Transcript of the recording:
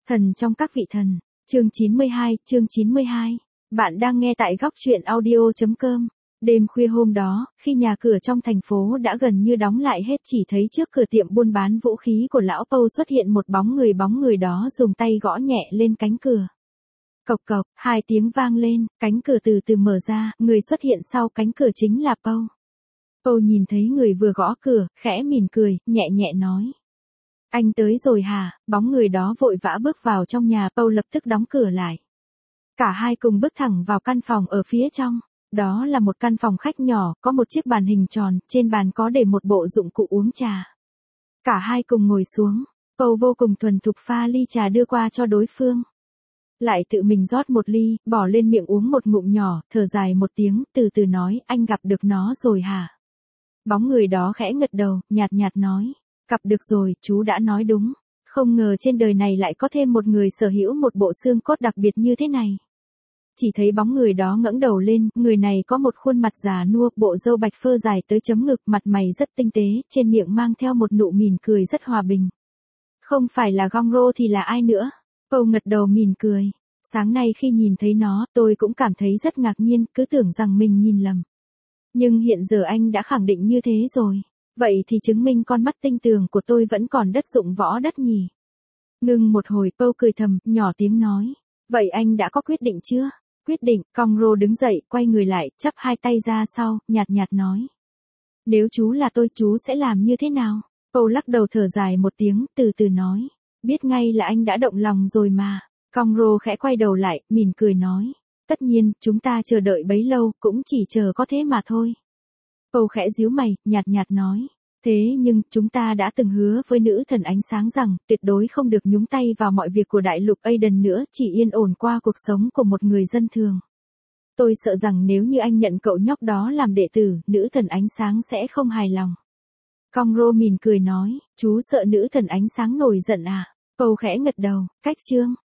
Thần trong các vị thần, chương 92. Bạn đang nghe tại góc truyện audio.com. Đêm khuya hôm đó, khi nhà cửa trong thành phố đã gần như đóng lại hết, chỉ thấy trước cửa tiệm buôn bán vũ khí của lão Pâu xuất hiện một bóng người đó dùng tay gõ nhẹ lên cánh cửa. Cộc cộc, hai tiếng vang lên, cánh cửa từ từ mở ra, người xuất hiện sau cánh cửa chính là Pâu. Pâu nhìn thấy người vừa gõ cửa, khẽ mỉm cười, nhẹ nhẹ nói. Anh tới rồi hả? Bóng người đó vội vã bước vào trong nhà, Pâu lập tức đóng cửa lại. Cả hai cùng bước thẳng vào căn phòng ở phía trong. Đó là một căn phòng khách nhỏ, có một chiếc bàn hình tròn, trên bàn có để một bộ dụng cụ uống trà. Cả hai cùng ngồi xuống, Pâu vô cùng thuần thục pha ly trà đưa qua cho đối phương. Lại tự mình rót một ly, bỏ lên miệng uống một ngụm nhỏ, thở dài một tiếng, từ từ nói, anh gặp được nó rồi hả? Bóng người đó khẽ gật đầu, nhạt nhạt nói. Gặp được rồi, chú đã nói đúng. Không ngờ trên đời này lại có thêm một người sở hữu một bộ xương cốt đặc biệt như thế này. Chỉ thấy bóng người đó ngẩng đầu lên, người này có một khuôn mặt già nua, bộ râu bạch phơ dài tới chấm ngực, mặt mày rất tinh tế, trên miệng mang theo một nụ mỉm cười rất hòa bình. Không phải là Gongro thì là ai nữa? Pâu ngật đầu mỉm cười. Sáng nay khi nhìn thấy nó, tôi cũng cảm thấy rất ngạc nhiên, cứ tưởng rằng mình nhìn lầm. Nhưng hiện giờ anh đã khẳng định như thế rồi. Vậy thì chứng minh con mắt tinh tường của tôi vẫn còn đất dụng võ đất nhỉ. Ngừng một hồi, Pâu cười thầm, nhỏ tiếng nói. Vậy anh đã có quyết định chưa? Quyết định. Gongro đứng dậy, quay người lại, chắp hai tay ra sau, nhạt nhạt nói. Nếu chú là tôi, chú sẽ làm như thế nào? Pâu lắc đầu thở dài một tiếng, từ từ nói. Biết ngay là anh đã động lòng rồi mà. Gongro khẽ quay đầu lại, mỉm cười nói. Tất nhiên, chúng ta chờ đợi bấy lâu, cũng chỉ chờ có thế mà thôi. Pâu khẽ díu mày, nhạt nhạt nói. Thế nhưng, chúng ta đã từng hứa với nữ thần ánh sáng rằng, tuyệt đối không được nhúng tay vào mọi việc của đại lục Aiden nữa, chỉ yên ổn qua cuộc sống của một người dân thường. Tôi sợ rằng nếu như anh nhận cậu nhóc đó làm đệ tử, nữ thần ánh sáng sẽ không hài lòng. Gongro mỉm cười nói, chú sợ nữ thần ánh sáng nổi giận à? Pâu khẽ ngật đầu, cách chương.